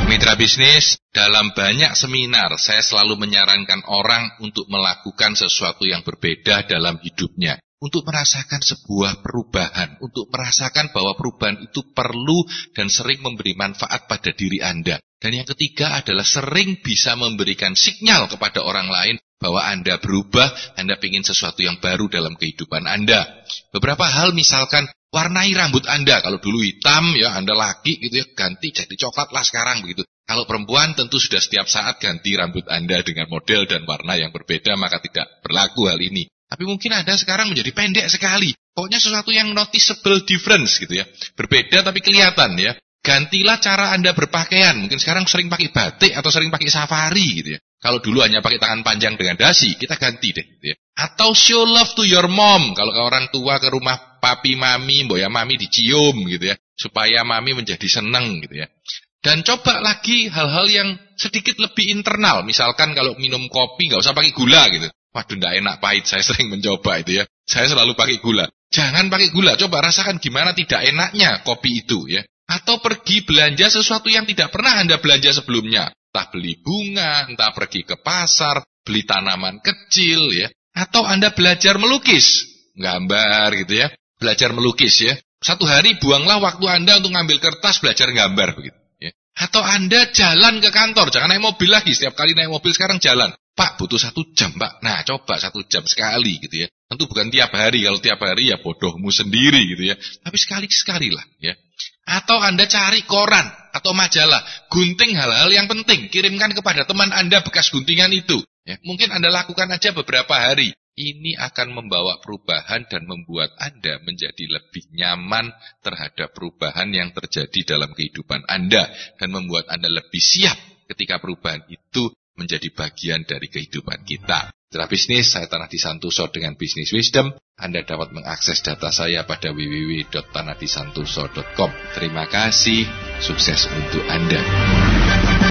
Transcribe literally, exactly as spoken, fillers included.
Mitra bisnis, dalam banyak seminar saya selalu menyarankan orang untuk melakukan sesuatu yang berbeda dalam hidupnya. Untuk merasakan sebuah perubahan, untuk merasakan bahwa perubahan itu perlu dan sering memberi manfaat pada diri Anda. Dan yang ketiga adalah sering bisa memberikan sinyal kepada orang lain bahwa Anda berubah, Anda ingin sesuatu yang baru dalam kehidupan Anda. Beberapa hal misalkan, warnai rambut Anda. Kalau dulu hitam, ya Anda laki gitu ya, ganti jadi coklat lah sekarang begitu. Kalau perempuan tentu sudah setiap saat ganti rambut Anda dengan model dan warna yang berbeda, maka tidak berlaku hal ini. Tapi mungkin Anda sekarang menjadi pendek sekali. Pokoknya sesuatu yang noticeable difference gitu ya. Berbeda tapi kelihatan ya. Gantilah cara Anda berpakaian. Mungkin sekarang sering pakai batik atau sering pakai safari gitu ya. Kalau dulu hanya pakai tangan panjang dengan dasi, kita ganti deh gitu ya. Atau show love to your mom. Kalau ke orang tua ke rumah papi mami, boya mami dicium gitu ya. Supaya mami menjadi seneng gitu ya. Dan coba lagi hal-hal yang sedikit lebih internal. Misalkan kalau minum kopi nggak usah pakai gula gitu. Waduh, enggak enak, pahit. Saya sering mencoba itu ya. Saya selalu pakai gula. Jangan pakai gula. Coba rasakan gimana tidak enaknya kopi itu ya. Atau pergi belanja sesuatu yang tidak pernah Anda belanja sebelumnya. Entah beli bunga, entah pergi ke pasar, beli tanaman kecil ya. Atau Anda belajar melukis. Gambar gitu ya. Belajar melukis ya. Satu hari buanglah waktu Anda untuk ngambil kertas belajar gambar begitu ya. Atau Anda jalan ke kantor. Jangan naik mobil lagi. Setiap kali naik mobil sekarang jalan. Pak, butuh satu jam, Pak. Nah, coba satu jam sekali, gitu ya. Tentu bukan tiap hari. Kalau tiap hari, ya bodohmu sendiri, gitu ya. Tapi sekali-sekali lah, ya. Atau Anda cari koran atau majalah. Gunting hal-hal yang penting. Kirimkan kepada teman Anda bekas guntingan itu. Ya. Mungkin Anda lakukan aja beberapa hari. Ini akan membawa perubahan dan membuat Anda menjadi lebih nyaman terhadap perubahan yang terjadi dalam kehidupan Anda. Dan membuat Anda lebih siap ketika perubahan itu menjadi bagian dari kehidupan kita. Mitra bisnis, saya Tanadi Santoso dengan Business Wisdom. Anda dapat mengakses data saya pada w w w dot tanadisantoso dot com. Terima kasih, sukses untuk Anda.